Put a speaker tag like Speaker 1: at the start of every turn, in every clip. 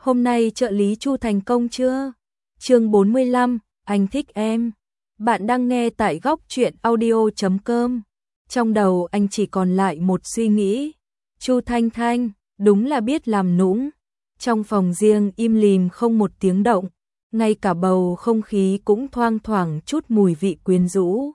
Speaker 1: hôm nay trợ lý Chu thành công chưa? Chương 45, anh thích em. Bạn đang nghe tại góc truyện audio.com. Trong đầu anh chỉ còn lại một suy nghĩ. Chu Thanh Thanh, đúng là biết làm nũng. Trong phòng riêng im lìm không một tiếng động, ngay cả bầu không khí cũng thoang thoảng chút mùi vị quyến rũ.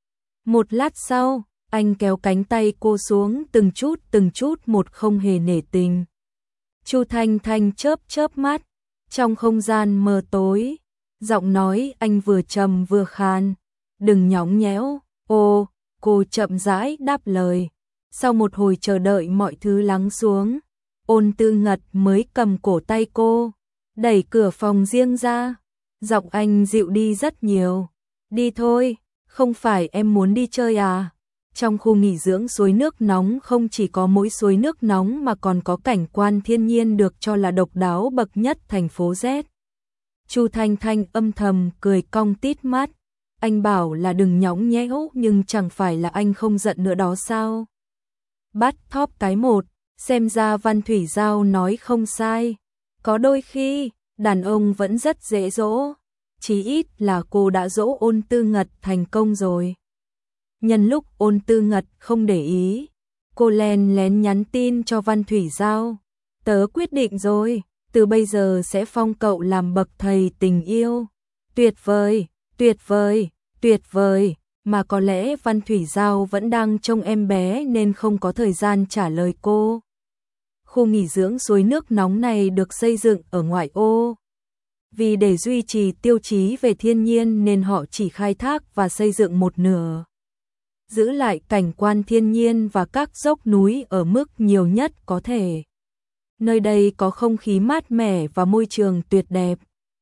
Speaker 1: Một lát sau, anh kéo cánh tay cô xuống từng chút một không hề nể tình. Chu Thanh Thanh chớp chớp mắt, trong không gian mờ tối, giọng nói anh vừa trầm vừa khan, đừng nhõng nhẽo. Ô, cô chậm rãi đáp lời. Sau một hồi chờ đợi mọi thứ lắng xuống, Ôn Tư Ngật mới cầm cổ tay cô, đẩy cửa phòng riêng ra. Giọng anh dịu đi rất nhiều. Đi thôi, không phải em muốn đi chơi à? Trong khu nghỉ dưỡng suối nước nóng không chỉ có mỗi suối nước nóng mà còn có cảnh quan thiên nhiên được cho là độc đáo bậc nhất thành phố Z. Chu Thanh Thanh âm thầm cười cong tít mắt. Anh bảo là đừng nhõng nhẽo nhưng chẳng phải là anh không giận nữa đó sao? Bắt thóp cái một, xem ra Văn Thủy Giao nói không sai. Có đôi khi, đàn ông vẫn rất dễ dỗ. Chí ít là cô đã dỗ Ôn Tư Ngật thành công rồi. Nhân lúc Ôn Tư Ngật không để ý, cô len lén nhắn tin cho Văn Thủy Giao. Tớ quyết định rồi, từ bây giờ sẽ phong cậu làm bậc thầy tình yêu. Tuyệt vời, tuyệt vời, tuyệt vời. Mà có lẽ Văn Thủy Giao vẫn đang trông em bé nên không có thời gian trả lời cô. Khu nghỉ dưỡng suối nước nóng này được xây dựng ở ngoại ô. Vì để duy trì tiêu chí về thiên nhiên nên họ chỉ khai thác và xây dựng một nửa. Giữ lại cảnh quan thiên nhiên và các dốc núi ở mức nhiều nhất có thể. Nơi đây có không khí mát mẻ và môi trường tuyệt đẹp.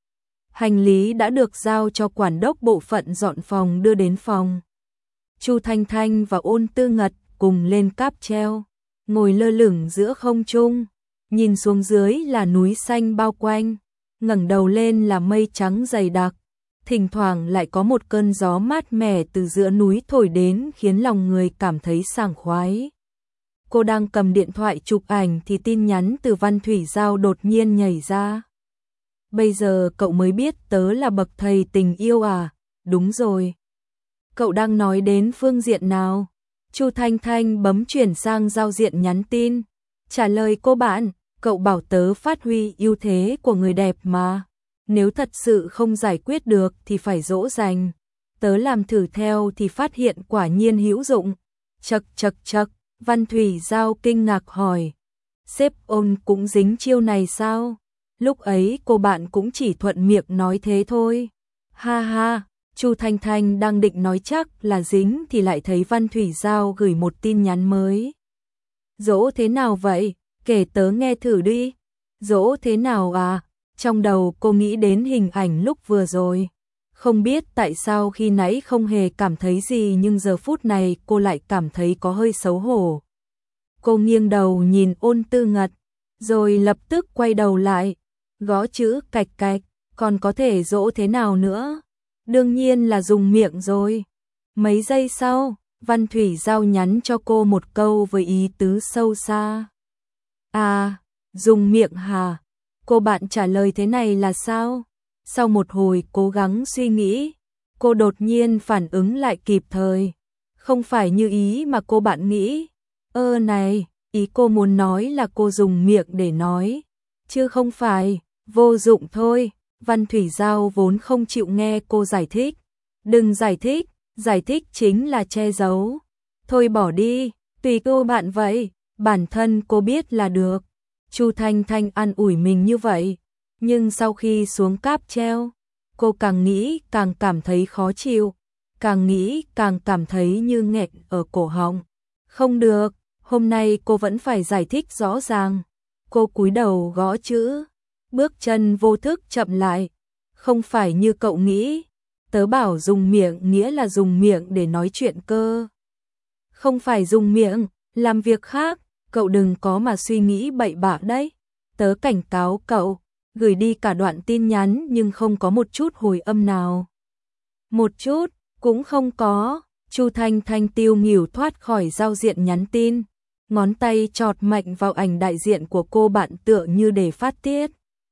Speaker 1: Hành lý đã được giao cho quản đốc bộ phận dọn phòng đưa đến phòng. Chu Thanh Thanh và Ôn Tư Ngật cùng lên cáp treo, ngồi lơ lửng giữa không trung, nhìn xuống dưới là núi xanh bao quanh, ngẩng đầu lên là mây trắng dày đặc, thỉnh thoảng lại có một cơn gió mát mẻ từ giữa núi thổi đến khiến lòng người cảm thấy sảng khoái. Cô đang cầm điện thoại chụp ảnh thì tin nhắn từ Văn Thủy Giao đột nhiên nhảy ra. Bây giờ cậu mới biết tớ là bậc thầy tình yêu à? Đúng rồi. Cậu đang nói đến phương diện nào? Chu Thanh Thanh bấm chuyển sang giao diện nhắn tin. Trả lời cô bạn, cậu bảo tớ phát huy ưu thế của người đẹp mà. Nếu thật sự không giải quyết được thì phải dỗ dành. Tớ làm thử theo thì phát hiện quả nhiên hữu dụng. Chậc chậc chậc, Văn Thủy Giao kinh ngạc hỏi. Sếp Ôn cũng dính chiêu này sao? Lúc ấy cô bạn cũng chỉ thuận miệng nói thế thôi. Ha ha, Chu Thanh Thanh đang định nói chắc là dính thì lại thấy Văn Thủy Giao gửi một tin nhắn mới. Dỗ thế nào vậy? Kể tớ nghe thử đi. Dỗ thế nào à? Trong đầu cô nghĩ đến hình ảnh lúc vừa rồi. Không biết tại sao khi nãy không hề cảm thấy gì nhưng giờ phút này cô lại cảm thấy có hơi xấu hổ. Cô nghiêng đầu nhìn Ôn Tư Ngật, rồi lập tức quay đầu lại. Gõ chữ cạch cạch, còn có thể dỗ thế nào nữa? Đương nhiên là dùng miệng rồi. Mấy giây sau, Văn Thủy Giao nhắn cho cô một câu với ý tứ sâu xa. À, dùng miệng hả? Cô bạn trả lời thế này là sao? Sau một hồi cố gắng suy nghĩ, cô đột nhiên phản ứng lại kịp thời. Không phải như ý mà cô bạn nghĩ. Này, ý cô muốn nói là cô dùng miệng để nói, chứ không phải. Vô dụng thôi, Văn Thủy Giao vốn không chịu nghe cô giải thích. Đừng giải thích chính là che giấu. Thôi bỏ đi, tùy cô bạn vậy, bản thân cô biết là được. Chu Thanh Thanh an ủi mình như vậy, nhưng sau khi xuống cáp treo, cô càng nghĩ càng cảm thấy khó chịu, càng nghĩ càng cảm thấy như nghẹn ở cổ họng. Không được, hôm nay cô vẫn phải giải thích rõ ràng. Cô cúi đầu gõ chữ. Bước chân vô thức chậm lại. Không phải như cậu nghĩ. Tớ bảo dùng miệng nghĩa là dùng miệng để nói chuyện cơ. Không phải dùng miệng, làm việc khác. Cậu đừng có mà suy nghĩ bậy bạ đấy. Tớ cảnh cáo cậu, gửi đi cả đoạn tin nhắn nhưng không có một chút hồi âm nào. Một chút, cũng không có. Chu Thanh Thanh tiêu nghỉu thoát khỏi giao diện nhắn tin. Ngón tay chọt mạnh vào ảnh đại diện của cô bạn tựa như để phát tiết.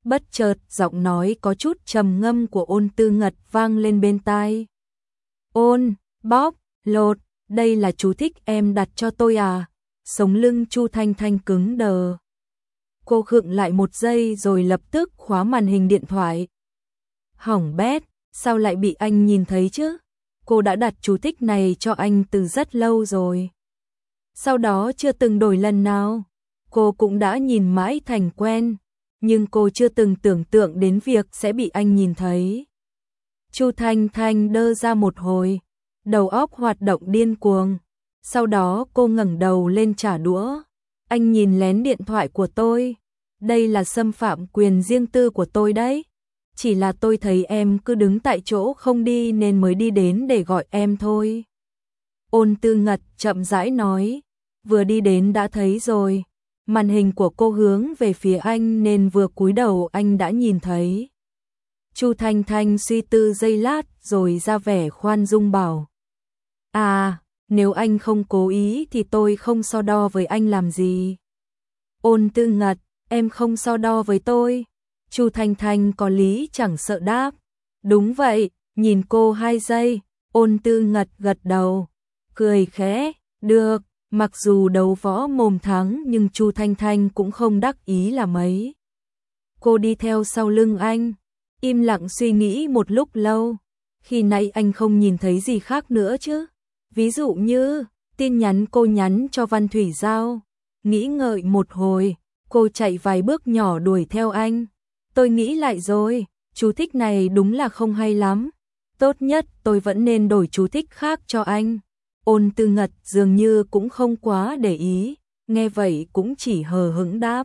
Speaker 1: Bất chợt giọng nói có chút trầm ngâm của Ôn Tư Ngật vang lên bên tai. Ôn, bóp, lột, đây là chú thích em đặt cho tôi à? Sống lưng Chu Thanh Thanh cứng đờ. Cô khựng lại một giây rồi lập tức khóa màn hình điện thoại. Hỏng bét, sao lại bị anh nhìn thấy chứ? Cô đã đặt chú thích này cho anh từ rất lâu rồi. Sau đó chưa từng đổi lần nào. Cô cũng đã nhìn mãi thành quen, nhưng cô chưa từng tưởng tượng đến việc sẽ bị anh nhìn thấy. Chu Thanh Thanh đơ ra một hồi, đầu óc hoạt động điên cuồng. Sau đó cô ngẩng đầu lên trả đũa. Anh nhìn lén điện thoại của tôi. Đây là xâm phạm quyền riêng tư của tôi đấy. Chỉ là tôi thấy em cứ đứng tại chỗ không đi nên mới đi đến để gọi em thôi. Ôn Tư Ngật chậm rãi nói. Vừa đi đến đã thấy rồi. Màn hình của cô hướng về phía anh nên vừa cúi đầu anh đã nhìn thấy. Chu Thanh Thanh suy tư giây lát rồi ra vẻ khoan dung bảo. À, nếu anh không cố ý thì tôi không so đo với anh làm gì. Ôn Tư Ngật, em không so đo với tôi. Chu Thanh Thanh có lý chẳng sợ đáp. Đúng vậy, nhìn cô 2 giây, Ôn Tư Ngật gật đầu, cười khẽ, được, mặc dù đấu võ mồm thắng nhưng Chu Thanh Thanh cũng không đắc ý là mấy. Cô đi theo sau lưng anh, im lặng suy nghĩ một lúc lâu, khi nãy anh không nhìn thấy gì khác nữa chứ? Ví dụ như tin nhắn cô nhắn cho Văn Thủy Giao. Nghĩ ngợi một hồi, cô chạy vài bước nhỏ đuổi theo anh. Tôi nghĩ lại rồi, chú thích này đúng là không hay lắm. Tốt nhất tôi vẫn nên đổi chú thích khác cho anh. Ôn Tư Ngật dường như cũng không quá để ý, nghe vậy cũng chỉ hờ hững đáp.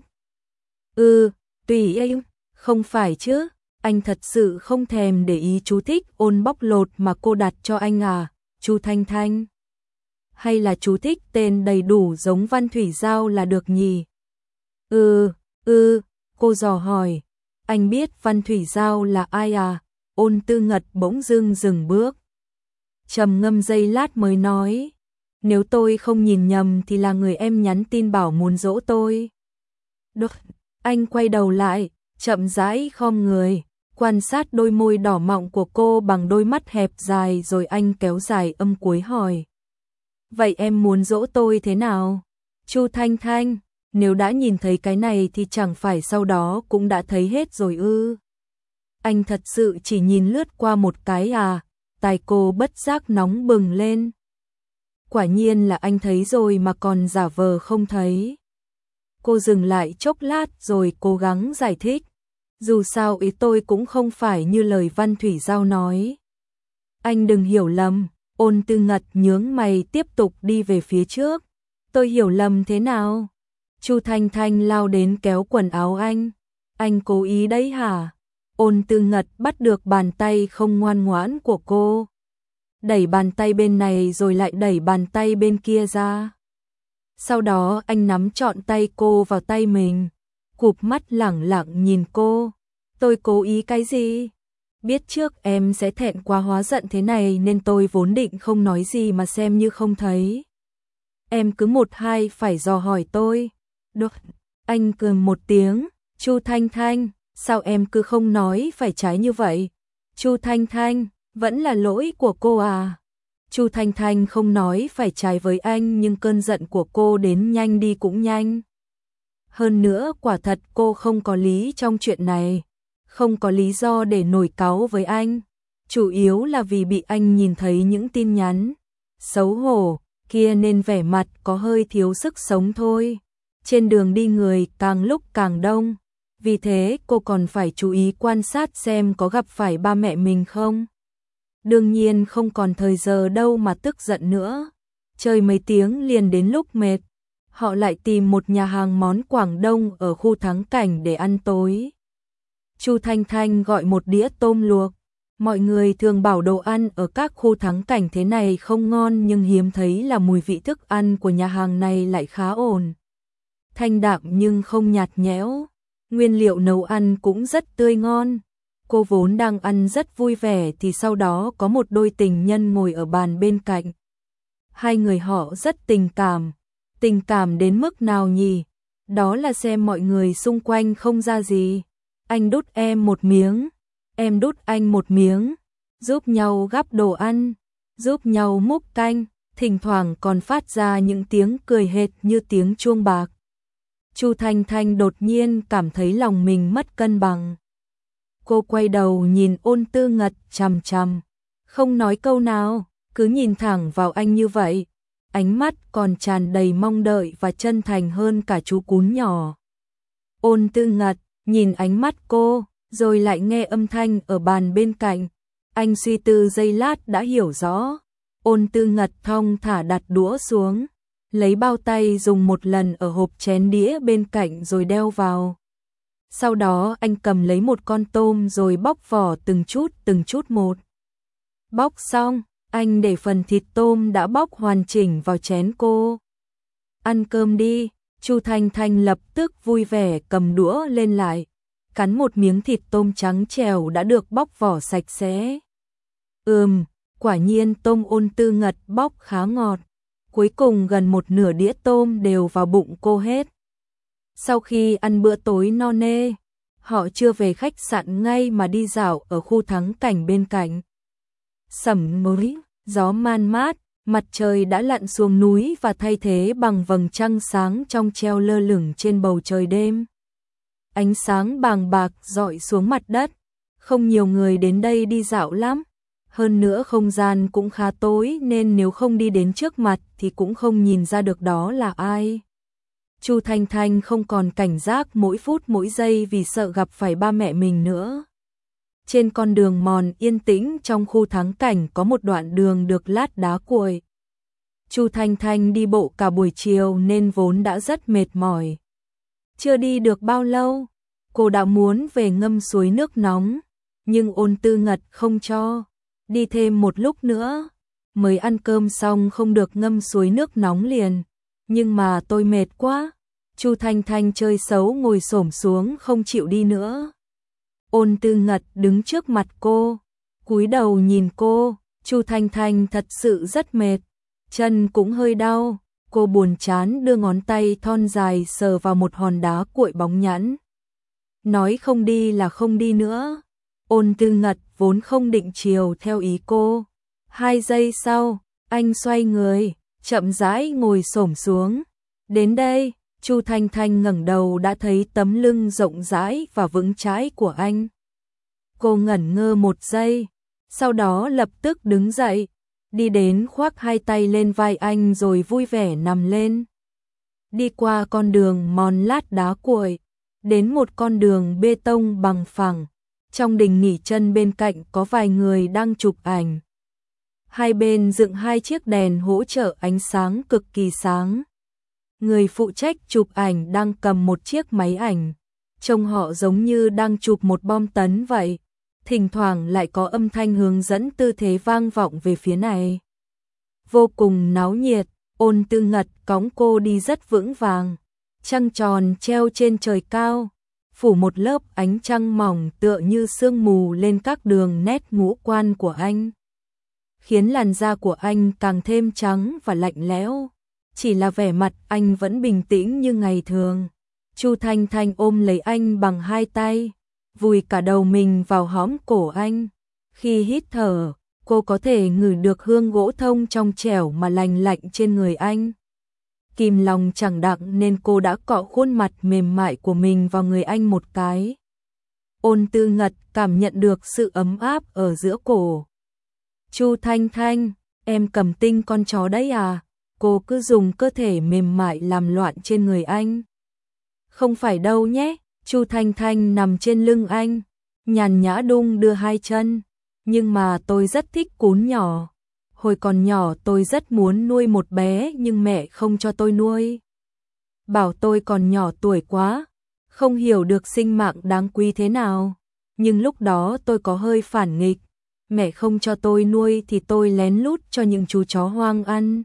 Speaker 1: Tùy anh, không phải chứ, anh thật sự không thèm để ý chú thích ôn bóc lột mà cô đặt cho anh à, Chu Thanh Thanh. Hay là chú thích tên đầy đủ giống Văn Thủy Giao là được nhỉ? Cô dò hỏi. Anh biết Văn Thủy Giao là ai à? Ôn Tư Ngật bỗng dưng dừng bước. Trầm ngâm giây lát mới nói. Nếu tôi không nhìn nhầm thì là người em nhắn tin bảo muốn dỗ tôi. Được, anh quay đầu lại, chậm rãi khom người, quan sát đôi môi đỏ mọng của cô bằng đôi mắt hẹp dài rồi anh kéo dài âm cuối hỏi. Vậy em muốn dỗ tôi thế nào? Chu Thanh Thanh, nếu đã nhìn thấy cái này thì chẳng phải sau đó cũng đã thấy hết rồi ư? Anh thật sự chỉ nhìn lướt qua một cái à? Tai cô bất giác nóng bừng lên. Quả nhiên là anh thấy rồi mà còn giả vờ không thấy. Cô dừng lại chốc lát rồi cố gắng giải thích. Dù sao ý tôi cũng không phải như lời Văn Thủy Giao nói. Anh đừng hiểu lầm. Ôn Tư Ngật nhướng mày tiếp tục đi về phía trước. Tôi hiểu lầm thế nào? Chu Thanh Thanh lao đến kéo quần áo anh. Anh cố ý đấy hả? Ôn Tư Ngật bắt được bàn tay không ngoan ngoãn của cô. Đẩy bàn tay bên này rồi lại đẩy bàn tay bên kia ra. Sau đó anh nắm trọn tay cô vào tay mình. Cụp mắt lẳng lặng nhìn cô. Tôi cố ý cái gì? Biết trước em sẽ thẹn quá hóa giận thế này nên tôi vốn định không nói gì mà xem như không thấy. Em cứ một hai phải dò hỏi tôi. Được, anh cười một tiếng. Chu Thanh Thanh, sao em cứ không nói phải trái như vậy? Chu Thanh Thanh, vẫn là lỗi của cô à? Chu Thanh Thanh không nói phải trái với anh nhưng cơn giận của cô đến nhanh đi cũng nhanh. Hơn nữa quả thật cô không có lý trong chuyện này. Không có lý do để nổi cáu với anh. Chủ yếu là vì bị anh nhìn thấy những tin nhắn xấu hổ kia nên vẻ mặt có hơi thiếu sức sống thôi. Trên đường đi người càng lúc càng đông. Vì thế cô còn phải chú ý quan sát xem có gặp phải ba mẹ mình không. Đương nhiên không còn thời giờ đâu mà tức giận nữa. Chơi mấy tiếng liền đến lúc mệt. Họ lại tìm một nhà hàng món Quảng Đông ở khu Thắng Cảnh để ăn tối. Chu Thanh Thanh gọi một đĩa tôm luộc. Mọi người thường bảo đồ ăn ở các khu Thắng Cảnh thế này không ngon nhưng hiếm thấy là mùi vị thức ăn của nhà hàng này lại khá ổn. Thanh đạm nhưng không nhạt nhẽo. Nguyên liệu nấu ăn cũng rất tươi ngon. Cô vốn đang ăn rất vui vẻ thì sau đó có một đôi tình nhân ngồi ở bàn bên cạnh. Hai người họ rất tình cảm. Tình cảm đến mức nào nhỉ? Đó là xem mọi người xung quanh không ra gì. anh đút em một miếng, em đút anh một miếng, giúp nhau gắp đồ ăn, giúp nhau múc canh, thỉnh thoảng còn phát ra những tiếng cười hệt như tiếng chuông bạc. Chu Thanh Thanh đột nhiên cảm thấy lòng mình mất cân bằng. Cô quay đầu nhìn Ôn Tư Ngật chằm chằm, không nói câu nào, cứ nhìn thẳng vào anh như vậy. Ánh mắt còn tràn đầy mong đợi và chân thành hơn cả chú cún nhỏ. Ôn Tư Ngật nhìn ánh mắt cô, rồi lại nghe âm thanh ở bàn bên cạnh. Anh suy tư giây lát đã hiểu rõ. Ôn Tư Ngật thong thả đặt đũa xuống, lấy bao tay dùng một lần ở hộp chén đĩa bên cạnh rồi đeo vào. Sau đó anh cầm lấy một con tôm rồi bóc vỏ từng chút một. Bóc xong, anh để phần thịt tôm đã bóc hoàn chỉnh vào chén cô. Ăn cơm đi, Chu Thanh Thanh lập tức vui vẻ cầm đũa lên lại, cắn một miếng thịt tôm trắng trẻo đã được bóc vỏ sạch sẽ. Quả nhiên tôm Ôn Tư Ngật bóc khá ngọt. Cuối cùng gần một nửa đĩa tôm đều vào bụng cô hết. Sau khi ăn bữa tối no nê, họ chưa về khách sạn ngay mà đi dạo ở khu thắng cảnh bên cạnh. Sẩm mới, gió man mát, mặt trời đã lặn xuống núi và thay thế bằng vầng trăng sáng trong treo lơ lửng trên bầu trời đêm. Ánh sáng bàng bạc rọi xuống mặt đất, không nhiều người đến đây đi dạo lắm. Hơn nữa không gian cũng khá tối nên nếu không đi đến trước mặt thì cũng không nhìn ra được đó là ai. Chu Thanh Thanh không còn cảnh giác mỗi phút mỗi giây vì sợ gặp phải ba mẹ mình nữa. Trên con đường mòn yên tĩnh trong khu thắng cảnh có một đoạn đường được lát đá cuội. Chu Thanh Thanh đi bộ cả buổi chiều nên vốn đã rất mệt mỏi. Chưa đi được bao lâu, cô đã muốn về ngâm suối nước nóng, nhưng Ôn Tư Ngật không cho. Đi thêm một lúc nữa, mới ăn cơm xong không được ngâm suối nước nóng liền. Nhưng mà tôi mệt quá. Chu Thanh Thanh chơi xấu ngồi xổm xuống không chịu đi nữa. Ôn Tư Ngật đứng trước mặt cô, cúi đầu nhìn cô. Chu Thanh Thanh thật sự rất mệt, chân cũng hơi đau. Cô buồn chán đưa ngón tay thon dài sờ vào một hòn đá cuội bóng nhẵn. Nói không đi là không đi nữa. Ôn Tư Ngật vốn không định chiều theo ý cô. 2 giây sau, anh xoay người, chậm rãi ngồi xổm xuống. Đến đây, Chu Thanh Thanh ngẩng đầu đã thấy tấm lưng rộng rãi và vững chãi của anh. Cô ngẩn ngơ một giây, sau đó lập tức đứng dậy, đi đến khoác 2 tay lên vai anh rồi vui vẻ nằm lên. Đi qua con đường mòn lát đá cuội, đến một con đường bê tông bằng phẳng. Trong đình nghỉ chân bên cạnh có vài người đang chụp ảnh. Hai bên dựng 2 chiếc đèn hỗ trợ ánh sáng cực kỳ sáng. Người phụ trách chụp ảnh đang cầm một chiếc máy ảnh. Trông họ giống như đang chụp một bom tấn vậy. Thỉnh thoảng lại có âm thanh hướng dẫn tư thế vang vọng về phía này. Vô cùng náo nhiệt, Ôn Tư Ngật cõng cô đi rất vững vàng. Trăng tròn treo trên trời cao, phủ một lớp ánh trăng mỏng tựa như sương mù lên các đường nét ngũ quan của anh, khiến làn da của anh càng thêm trắng và lạnh lẽo. Chỉ là vẻ mặt anh vẫn bình tĩnh như ngày thường. Chu Thanh Thanh ôm lấy anh bằng 2 tay, vùi cả đầu mình vào hõm cổ anh. Khi hít thở, cô có thể ngửi được hương gỗ thông trong trẻo mà lành lạnh trên người anh. Kìm lòng chẳng đặng nên cô đã cọ khuôn mặt mềm mại của mình vào người anh một cái. Ôn Tư Ngật cảm nhận được sự ấm áp ở giữa cổ. Chu Thanh Thanh, em cầm tinh con chó đấy à? Cô cứ dùng cơ thể mềm mại làm loạn trên người anh. Không phải đâu nhé. Chu Thanh Thanh nằm trên lưng anh, nhàn nhã đung đưa 2 chân. Nhưng mà tôi rất thích cún nhỏ. Hồi còn nhỏ tôi rất muốn nuôi một bé nhưng mẹ không cho tôi nuôi. Bảo tôi còn nhỏ tuổi quá, không hiểu được sinh mạng đáng quý thế nào. Nhưng lúc đó tôi có hơi phản nghịch. Mẹ không cho tôi nuôi thì tôi lén lút cho những chú chó hoang ăn.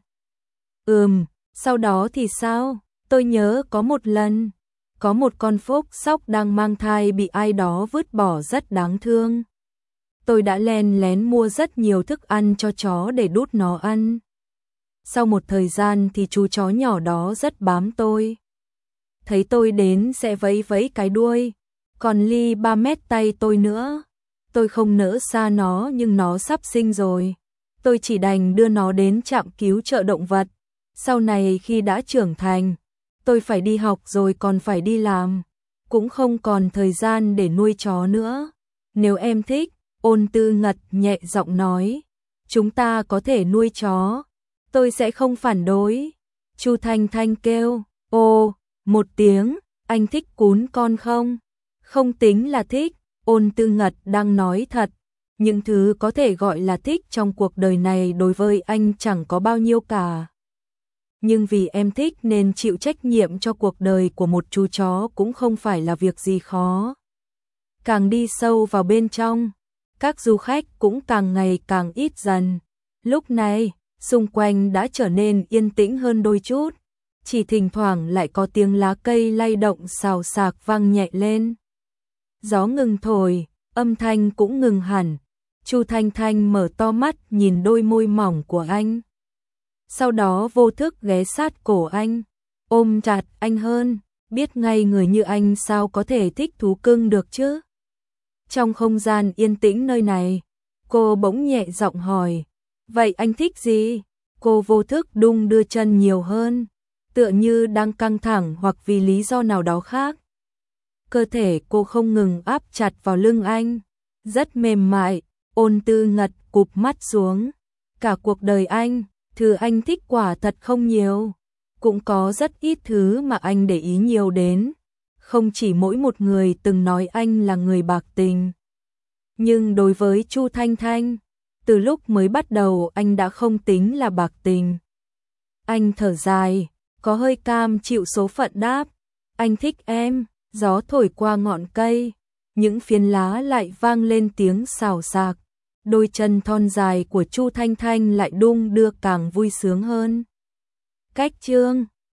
Speaker 1: Sau đó thì sao? Tôi nhớ có một lần, có một con phốc sóc đang mang thai bị ai đó vứt bỏ rất đáng thương. Tôi đã len lén mua rất nhiều thức ăn cho chó để đút nó ăn. Sau một thời gian thì chú chó nhỏ đó rất bám tôi. Thấy tôi đến sẽ vẫy vẫy cái đuôi, còn ly 3 mét tay tôi nữa. Tôi không nỡ xa nó nhưng nó sắp sinh rồi. Tôi chỉ đành đưa nó đến trạm cứu trợ động vật. Sau này khi đã trưởng thành, tôi phải đi học rồi còn phải đi làm. Cũng không còn thời gian để nuôi chó nữa. Nếu em thích, Ôn Tư Ngật nhẹ giọng nói, chúng ta có thể nuôi chó. Tôi sẽ không phản đối. Chu Thanh Thanh kêu, ô, một tiếng, anh thích cún con không? Không tính là thích, Ôn Tư Ngật đang nói thật. Những thứ có thể gọi là thích trong cuộc đời này đối với anh chẳng có bao nhiêu cả. Nhưng vì em thích nên chịu trách nhiệm cho cuộc đời của một chú chó cũng không phải là việc gì khó. Càng đi sâu vào bên trong, các du khách cũng càng ngày càng ít dần. Lúc này, xung quanh đã trở nên yên tĩnh hơn đôi chút. Chỉ thỉnh thoảng lại có tiếng lá cây lay động xào xạc vang nhẹ lên. Gió ngừng thổi, âm thanh cũng ngừng hẳn. Chu Thanh Thanh mở to mắt nhìn đôi môi mỏng của anh. Sau đó vô thức ghé sát cổ anh, ôm chặt anh hơn, biết ngay người như anh sao có thể thích thú cưng được chứ. Trong không gian yên tĩnh nơi này, cô bỗng nhẹ giọng hỏi, vậy anh thích gì? Cô vô thức đung đưa chân nhiều hơn, tựa như đang căng thẳng hoặc vì lý do nào đó khác. Cơ thể cô không ngừng áp chặt vào lưng anh, rất mềm mại. Ôn Tư Ngật cụp mắt xuống. Cả cuộc đời anh, thứ anh thích quả thật không nhiều. Cũng có rất ít thứ mà anh để ý nhiều đến. Không chỉ mỗi một người từng nói anh là người bạc tình. Nhưng đối với Chu Thanh Thanh, từ lúc mới bắt đầu anh đã không tính là bạc tình. Anh thở dài, có hơi cam chịu số phận đáp. Anh thích em, gió thổi qua ngọn cây. Những phiến lá lại vang lên tiếng xào xạc. Đôi chân thon dài của Chu Thanh Thanh lại đung đưa càng vui sướng hơn. Cách chương